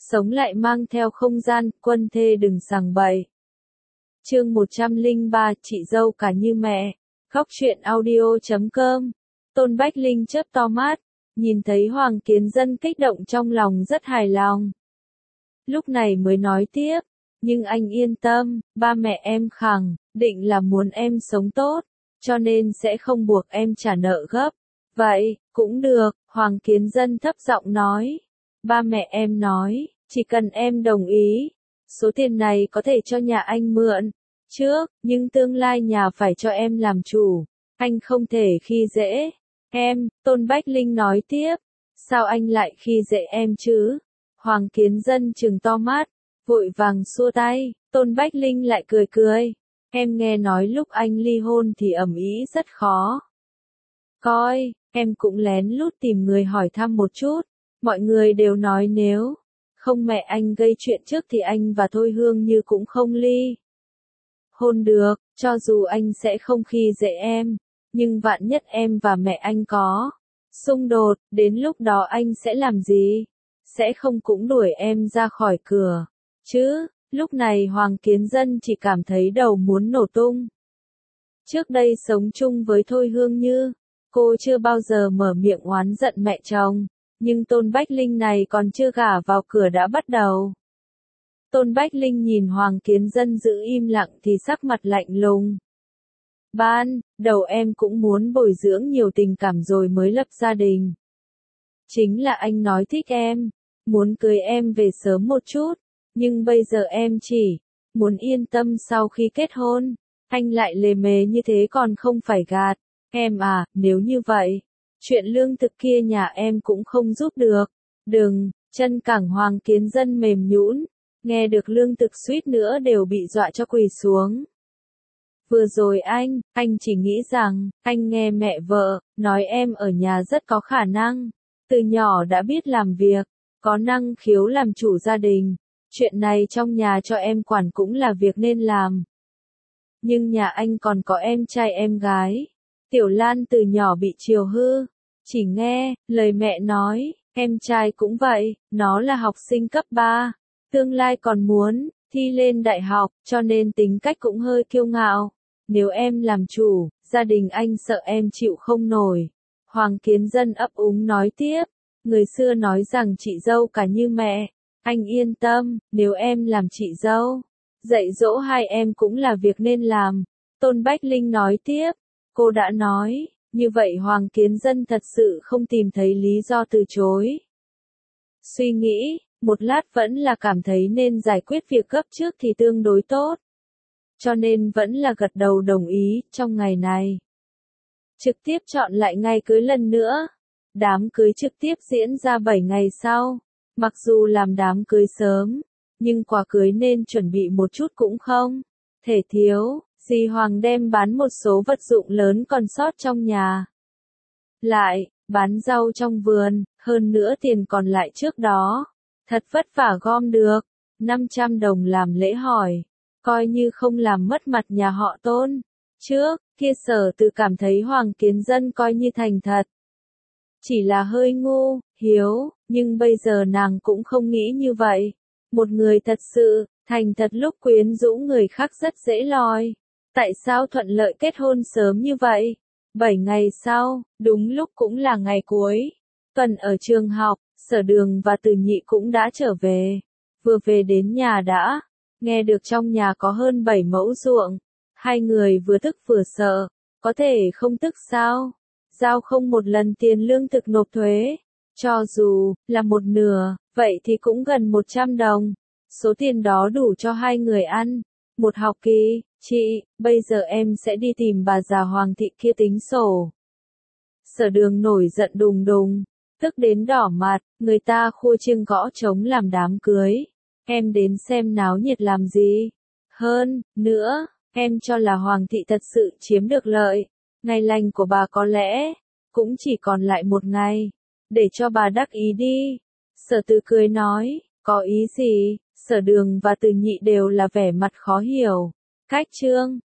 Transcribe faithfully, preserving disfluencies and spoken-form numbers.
sống lại mang theo không gian, quân thê đừng sằng bậy. Chương một trăm lẻ ba, chị dâu cả như mẹ. Khóc chuyện audio chấm com. Tôn Bách Linh chớp to mắt, nhìn thấy Hoàng Kiến Dân kích động trong lòng rất hài lòng. Lúc này mới nói tiếp, nhưng anh yên tâm, ba mẹ em khẳng định là muốn em sống tốt, cho nên sẽ không buộc em trả nợ gấp. Vậy, cũng được, Hoàng Kiến Dân thấp giọng nói. Ba mẹ em nói, chỉ cần em đồng ý, số tiền này có thể cho nhà anh mượn trước, nhưng tương lai nhà phải cho em làm chủ, anh không thể khi dễ em. Tôn Bách Linh nói tiếp, sao anh lại khi dễ em chứ? Hoàng Kiến Dân trừng to mắt, vội vàng xua tay. Tôn Bách Linh lại cười cười, em nghe nói lúc anh ly hôn thì ầm ĩ rất khó coi, em cũng lén lút tìm người hỏi thăm một chút, mọi người đều nói nếu không mẹ anh gây chuyện trước thì anh và Thôi Hương Như cũng không ly hôn được. Cho dù anh sẽ không khi dễ em, nhưng vạn nhất em và mẹ anh có xung đột, đến lúc đó anh sẽ làm gì? Sẽ không cũng đuổi em ra khỏi cửa chứ? Lúc này Hoàng Kiến Dân chỉ cảm thấy đầu muốn nổ tung. Trước đây sống chung với Thôi Hương Như, cô chưa bao giờ mở miệng oán giận mẹ chồng, nhưng Tôn Bách Linh này còn chưa gả vào cửa đã bắt đầu. Tôn Bách Linh nhìn Hoàng Kiến Dân giữ im lặng thì sắc mặt lạnh lùng. Ban đầu em cũng muốn bồi dưỡng nhiều tình cảm rồi mới lập gia đình. Chính là anh nói thích em, muốn cưới em về sớm một chút, nhưng bây giờ em chỉ muốn yên tâm sau khi kết hôn. Anh lại lề mề như thế còn không phải gạt em à? Nếu như vậy, chuyện lương thực kia nhà em cũng không giúp được. Đừng, chân cẳng Hoàng Kiến Dân mềm nhũn, nghe được lương thực suýt nữa đều bị dọa cho quỳ xuống. Vừa rồi anh, anh chỉ nghĩ rằng, anh nghe mẹ vợ nói em ở nhà rất có khả năng, từ nhỏ đã biết làm việc, có năng khiếu làm chủ gia đình. Chuyện này trong nhà cho em quản cũng là việc nên làm. Nhưng nhà anh còn có em trai em gái. Tiểu Lan từ nhỏ bị chiều hư, chỉ nghe lời mẹ nói, em trai cũng vậy, nó là học sinh cấp ba, tương lai còn muốn thi lên đại học, cho nên tính cách cũng hơi kiêu ngạo. Nếu em làm chủ, gia đình anh sợ em chịu không nổi. Hoàng Kiến Dân ấp úng nói tiếp, người xưa nói rằng chị dâu cả như mẹ. Anh yên tâm, nếu em làm chị dâu, dạy dỗ hai em cũng là việc nên làm. Tôn Bách Linh nói tiếp, cô đã nói, như vậy Hoàng Kiến Dân thật sự không tìm thấy lý do từ chối. Suy nghĩ, một lát vẫn là cảm thấy nên giải quyết việc gấp trước thì tương đối tốt. Cho nên vẫn là gật đầu đồng ý, trong ngày này. Trực tiếp chọn lại ngày cưới lần nữa. Đám cưới trực tiếp diễn ra bảy ngày sau. Mặc dù làm đám cưới sớm, nhưng quà cưới nên chuẩn bị một chút cũng không thể thiếu. Dì Hoàng đem bán một số vật dụng lớn còn sót trong nhà. Lại, bán rau trong vườn, hơn nữa tiền còn lại trước đó. Thật vất vả gom được, năm trăm đồng làm lễ hỏi. Coi như không làm mất mặt nhà họ Tôn. Trước kia Sở Từ cảm thấy Hoàng Kiến Dân coi như thành thật. Chỉ là hơi ngu, hiếu, nhưng bây giờ nàng cũng không nghĩ như vậy. Một người thật sự, thành thật lúc quyến rũ người khác rất dễ lòi. Tại sao thuận lợi kết hôn sớm như vậy? Bảy ngày sau, đúng lúc cũng là ngày cuối tuần ở trường học, Sở Đường và Từ Nhị cũng đã trở về. Vừa về đến nhà đã nghe được trong nhà có hơn bảy mẫu ruộng. Hai người vừa tức vừa sợ, có thể không tức sao? Giao không một lần tiền lương thực nộp thuế, cho dù là một nửa, vậy thì cũng gần một trăm đồng. Số tiền đó đủ cho hai người ăn một học kỳ. Chị, bây giờ em sẽ đi tìm bà già Hoàng thị kia tính sổ. Sở Đường nổi giận đùng đùng, tức đến đỏ mặt, người ta khua chiêng gõ trống làm đám cưới. Em đến xem náo nhiệt làm gì? Hơn nữa, em cho là Hoàng thị thật sự chiếm được lợi. Ngày lành của bà có lẽ cũng chỉ còn lại một ngày, để cho bà đắc ý đi. Sở Từ cười nói, có ý gì? Sở Đường và Từ Nhị đều là vẻ mặt khó hiểu. Cách trương